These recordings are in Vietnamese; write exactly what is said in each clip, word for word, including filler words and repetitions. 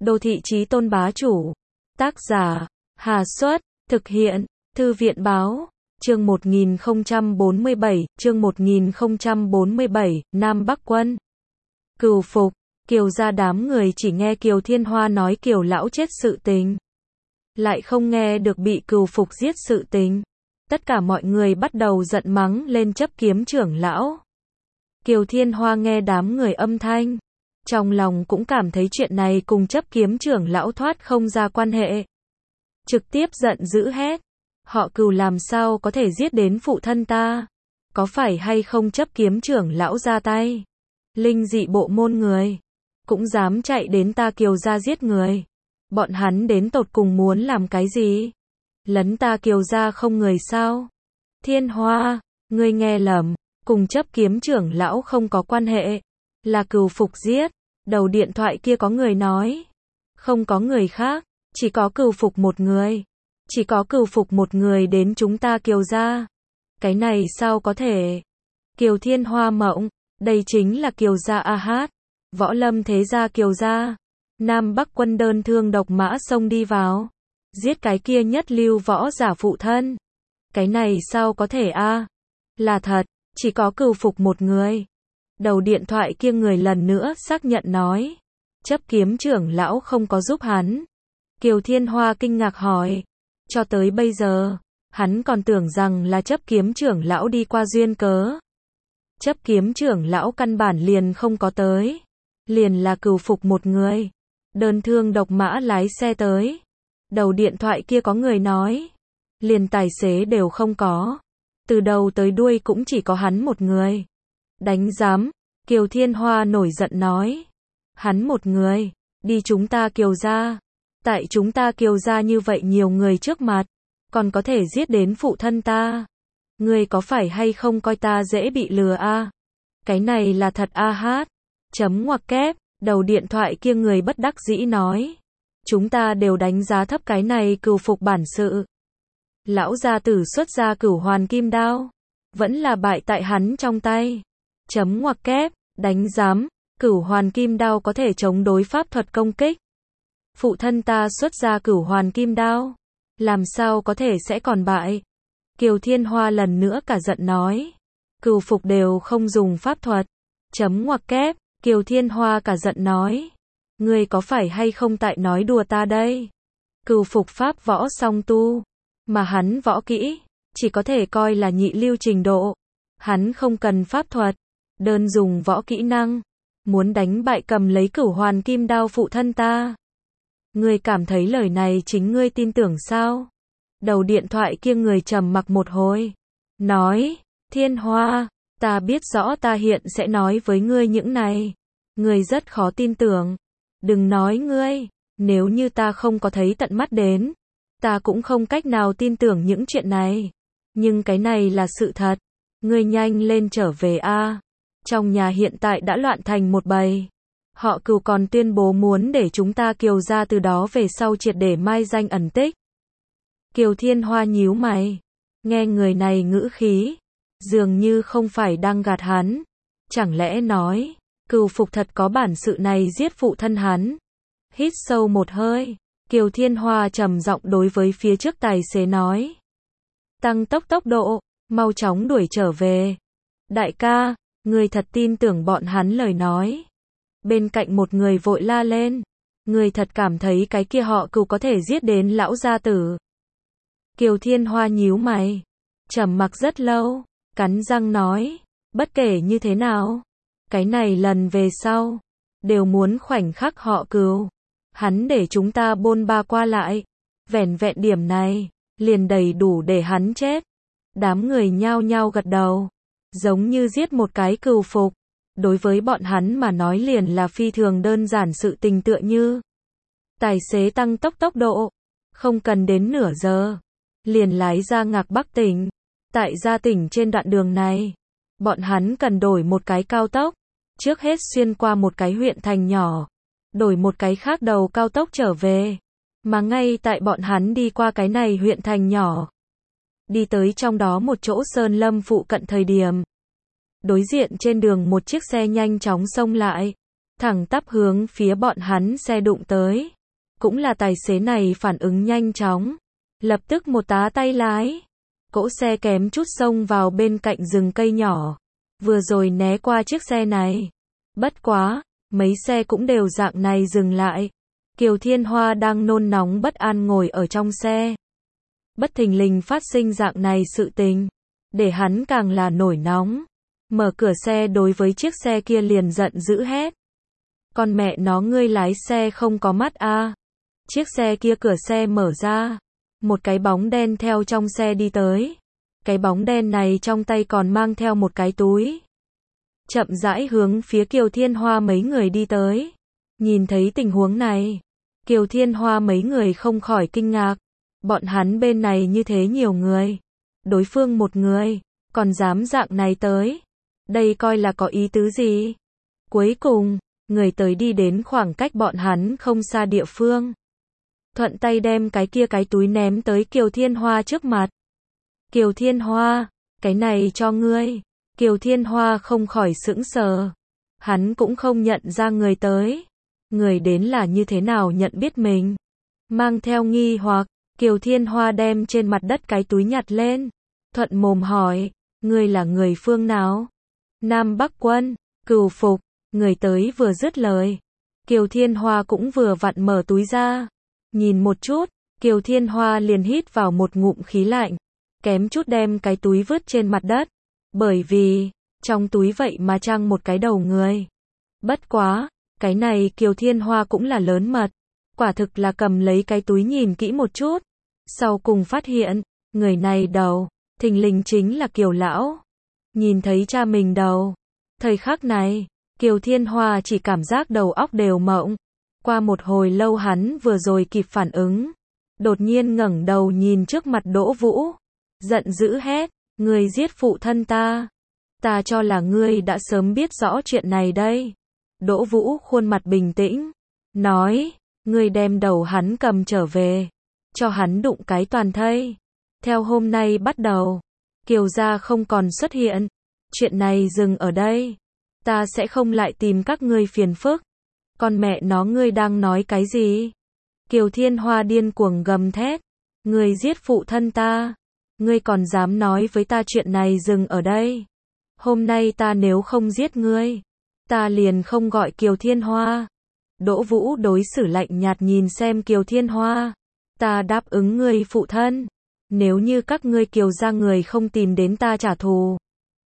Đô thị chí tôn bá chủ. Tác giả, Hà Xuất, thực hiện, Thư viện báo, chương một nghìn không trăm bốn mươi bảy, chương một nghìn không trăm bốn mươi bảy, Nam Bắc Quân. Cừu Phục, Kiều gia đám người chỉ nghe Kiều Thiên Hoa nói Kiều lão chết sự tình. Lại không nghe được bị Cừu Phục giết sự tình. Tất cả mọi người bắt đầu giận mắng lên chấp kiếm trưởng lão. Kiều Thiên Hoa nghe đám người âm thanh. Trong lòng cũng cảm thấy chuyện này cùng chấp kiếm trưởng lão thoát không ra quan hệ. Trực tiếp giận dữ hét. Họ Cừu làm sao có thể giết đến phụ thân ta? Có phải hay không chấp kiếm trưởng lão ra tay? Linh dị bộ môn người. Cũng dám chạy đến ta Kiều gia giết người. Bọn hắn đến tột cùng muốn làm cái gì? Lấn ta Kiều gia không người sao? Thiên Hoa, ngươi nghe lầm. Cùng chấp kiếm trưởng lão không có quan hệ. Là Cừu Phục giết. Đầu điện thoại kia có người nói. Không có người khác. Chỉ có Cừu Phục một người. Chỉ có Cừu Phục một người đến chúng ta Kiều gia. Cái này sao có thể? Kiều Thiên Hoa mộng. Đây chính là Kiều gia a hát. Võ lâm thế gia Kiều gia. Nam Bắc Quân đơn thương độc mã xông đi vào. Giết cái kia nhất lưu võ giả phụ thân. Cái này sao có thể a? Là thật. Chỉ có Cừu Phục một người. Đầu điện thoại kia người lần nữa xác nhận nói. Chấp kiếm trưởng lão không có giúp hắn. Kiều Thiên Hoa kinh ngạc hỏi. Cho tới bây giờ, hắn còn tưởng rằng là chấp kiếm trưởng lão đi qua duyên cớ. Chấp kiếm trưởng lão căn bản liền không có tới. Liền là Cừu Phục một người. Đơn thương độc mã lái xe tới. Đầu điện thoại kia có người nói. Liền tài xế đều không có. Từ đầu tới đuôi cũng chỉ có hắn một người. Đánh giám. Kiều Thiên Hoa nổi giận nói. Hắn một người. Đi chúng ta Kiều gia. Tại chúng ta Kiều gia như vậy nhiều người trước mặt. Còn có thể giết đến phụ thân ta. Ngươi có phải hay không coi ta dễ bị lừa a? Cái này là thật a hát. Chấm ngoặc kép. Đầu điện thoại kia người bất đắc dĩ nói. Chúng ta đều đánh giá thấp cái này Cừu Phục bản sự. Lão gia tử xuất ra Cửu Hoàn Kim Đao. Vẫn là bại tại hắn trong tay. Chấm ngoặc kép. Đánh giám. Cửu Hoàn Kim Đao có thể chống đối pháp thuật công kích. Phụ thân ta xuất ra Cửu Hoàn Kim Đao. Làm sao có thể sẽ còn bại? Kiều Thiên Hoa lần nữa cả giận nói. Cừu Phục đều không dùng pháp thuật. Chấm ngoặc kép. Kiều Thiên Hoa cả giận nói. Ngươi có phải hay không tại nói đùa ta đây? Cừu Phục pháp võ song tu. Mà hắn võ kỹ. Chỉ có thể coi là nhị lưu trình độ. Hắn không cần pháp thuật. Đơn dùng võ kỹ năng. Muốn đánh bại cầm lấy Cửu Hoàn Kim Đao phụ thân ta. Ngươi cảm thấy lời này chính ngươi tin tưởng sao? Đầu điện thoại kia người trầm mặc một hồi. Nói. Thiên Hoa. Ta biết rõ ta hiện sẽ nói với ngươi những này. Ngươi rất khó tin tưởng. Đừng nói ngươi. Nếu như ta không có thấy tận mắt đến. Ta cũng không cách nào tin tưởng những chuyện này. Nhưng cái này là sự thật. Ngươi nhanh lên trở về a. Trong nhà hiện tại đã loạn thành một bầy. Họ Cừu còn tuyên bố muốn để chúng ta Kiều gia từ đó về sau triệt để mai danh ẩn tích. Kiều Thiên Hoa nhíu mày. Nghe người này ngữ khí. Dường như không phải đang gạt hắn. Chẳng lẽ nói. Cừu Phục thật có bản sự này giết phụ thân hắn. Hít sâu một hơi. Kiều Thiên Hoa trầm giọng đối với phía trước tài xế nói. Tăng tốc tốc độ. Mau chóng đuổi trở về. Đại ca. Người thật tin tưởng bọn hắn lời nói. Bên cạnh một người vội la lên. Người thật cảm thấy cái kia họ Cừu có thể giết đến lão gia tử. Kiều Thiên Hoa nhíu mày. Trầm mặc rất lâu. Cắn răng nói. Bất kể như thế nào. Cái này lần về sau. Đều muốn khoảnh khắc họ Cừu. Hắn để chúng ta bôn ba qua lại. Vẻn vẹn điểm này. Liền đầy đủ để hắn chết. Đám người nhao nhao gật đầu. Giống như giết một cái Cừu Phục. Đối với bọn hắn mà nói liền là phi thường đơn giản sự tình tựa như. Tài xế tăng tốc tốc độ. Không cần đến nửa giờ. Liền lái ra Ngạc Bắc tỉnh. Tại gia tỉnh trên đoạn đường này. Bọn hắn cần đổi một cái cao tốc. Trước hết xuyên qua một cái huyện thành nhỏ. Đổi một cái khác đầu cao tốc trở về. Mà ngay tại bọn hắn đi qua cái này huyện thành nhỏ. Đi tới trong đó một chỗ sơn lâm phụ cận thời điểm. Đối diện trên đường một chiếc xe nhanh chóng xông lại. thẳng tắp hướng phía bọn hắn xe đụng tới. Cũng là tài xế này phản ứng nhanh chóng, lập tức một tá tay lái. Cỗ xe kém chút xông vào bên cạnh rừng cây nhỏ, vừa rồi né qua chiếc xe này. Bất quá, mấy xe cũng đều dạng này dừng lại. Kiều Thiên Hoa đang nôn nóng bất an ngồi ở trong xe. Bất thình lình phát sinh dạng này sự tình, để hắn càng là nổi nóng. Mở cửa xe đối với chiếc xe kia liền giận dữ hét. Con mẹ nó, ngươi lái xe không có mắt a? À? Chiếc xe kia cửa xe mở ra, một cái bóng đen theo trong xe đi tới. Cái bóng đen này trong tay còn mang theo một cái túi. Chậm rãi hướng phía Kiều Thiên Hoa mấy người đi tới. Nhìn thấy tình huống này, Kiều Thiên Hoa mấy người không khỏi kinh ngạc. Bọn hắn bên này như thế nhiều người, đối phương một người, còn dám dạng này tới. Đây coi là có ý tứ gì? Cuối cùng, người tới đi đến khoảng cách bọn hắn không xa địa phương. Thuận tay đem cái kia cái túi ném tới Kiều Thiên Hoa trước mặt. Kiều Thiên Hoa, cái này cho ngươi. Kiều Thiên Hoa không khỏi sững sờ. Hắn cũng không nhận ra người tới. Người đến là như thế nào nhận biết mình. Mang theo nghi hoặc, Kiều Thiên Hoa đem trên mặt đất cái túi nhặt lên. Thuận mồm hỏi, ngươi là người phương nào? Nam Bắc Quân, Cửu Phục. Người tới vừa dứt lời, Kiều Thiên Hoa cũng vừa vặn mở túi ra. Nhìn một chút, Kiều Thiên Hoa liền hít vào một ngụm khí lạnh, kém chút đem cái túi vứt trên mặt đất. Bởi vì, trong túi vậy mà trang một cái đầu người. Bất quá, cái này Kiều Thiên Hoa cũng là lớn mật. Quả thực là cầm lấy cái túi nhìn kỹ một chút. Sau cùng phát hiện, người này đầu, thình lình chính là Kiều lão. Nhìn thấy cha mình đầu. Thời khắc này, Kiều Thiên Hoa chỉ cảm giác đầu óc đều mộng. Qua một hồi lâu hắn vừa rồi kịp phản ứng. Đột nhiên ngẩng đầu nhìn trước mặt Đỗ Vũ. Giận dữ hét, ngươi giết phụ thân ta. Ta cho là ngươi đã sớm biết rõ chuyện này đây. Đỗ Vũ khuôn mặt bình tĩnh, nói, ngươi đem đầu hắn cầm trở về. Cho hắn đụng cái toàn thây. Theo hôm nay bắt đầu, Kiều gia không còn xuất hiện. Chuyện này dừng ở đây. Ta sẽ không lại tìm các ngươi phiền phức. Con mẹ nó, ngươi đang nói cái gì? Kiều Thiên Hoa điên cuồng gầm thét. Ngươi giết phụ thân ta. Ngươi còn dám nói với ta chuyện này dừng ở đây. Hôm nay ta nếu không giết ngươi, ta liền không gọi Kiều Thiên Hoa. Đỗ Vũ đối xử lạnh nhạt nhìn xem Kiều Thiên Hoa. Ta đáp ứng ngươi phụ thân. Nếu như các ngươi Kiều gia người không tìm đến ta trả thù,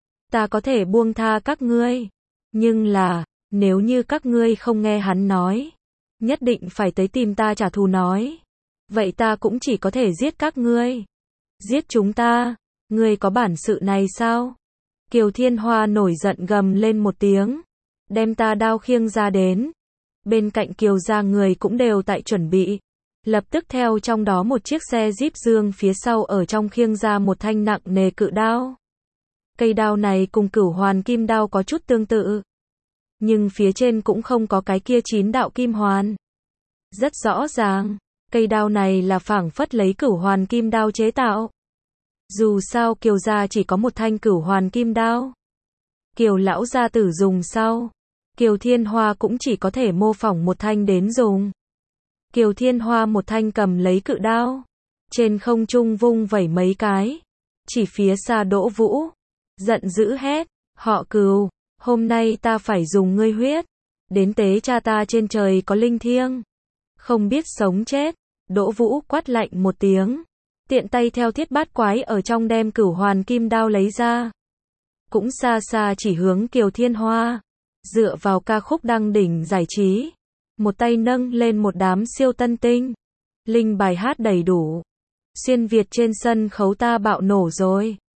ta có thể buông tha các ngươi. Nhưng là, nếu như các ngươi không nghe hắn nói, nhất định phải tới tìm ta trả thù nói, vậy ta cũng chỉ có thể giết các ngươi. Giết chúng ta, ngươi có bản sự này sao? Kiều Thiên Hoa nổi giận gầm lên một tiếng, đem ta đao khiêng ra đến. Bên cạnh Kiều gia người cũng đều tại chuẩn bị, lập tức theo trong đó một chiếc xe Jeep dương phía sau ở trong khiêng ra một thanh nặng nề cự đao. Cây đao này cùng Cửu Hoàn Kim Đao có chút tương tự, nhưng phía trên cũng không có cái kia chín đạo kim hoàn. Rất rõ ràng, cây đao này là phảng phất lấy Cửu Hoàn Kim Đao chế tạo. Dù sao Kiều gia chỉ có một thanh Cửu Hoàn Kim Đao. Kiều lão gia tử dùng sau, Kiều Thiên Hoa cũng chỉ có thể mô phỏng một thanh đến dùng. Kiều Thiên Hoa một thanh cầm lấy cự đao, trên không trung vung vẩy mấy cái, chỉ phía xa Đỗ Vũ, giận dữ hét, họ Cừu, hôm nay ta phải dùng ngươi huyết, đến tế cha ta trên trời có linh thiêng, không biết sống chết. Đỗ Vũ quát lạnh một tiếng, tiện tay theo thiết bát quái ở trong đem Cửu Hoàn Kim Đao lấy ra, cũng xa xa chỉ hướng Kiều Thiên Hoa. Dựa vào ca khúc đăng đỉnh giải trí, một tay nâng lên một đám siêu tân tinh, linh bài hát đầy đủ, xuyên Việt trên sân khấu ta bạo nổ rồi.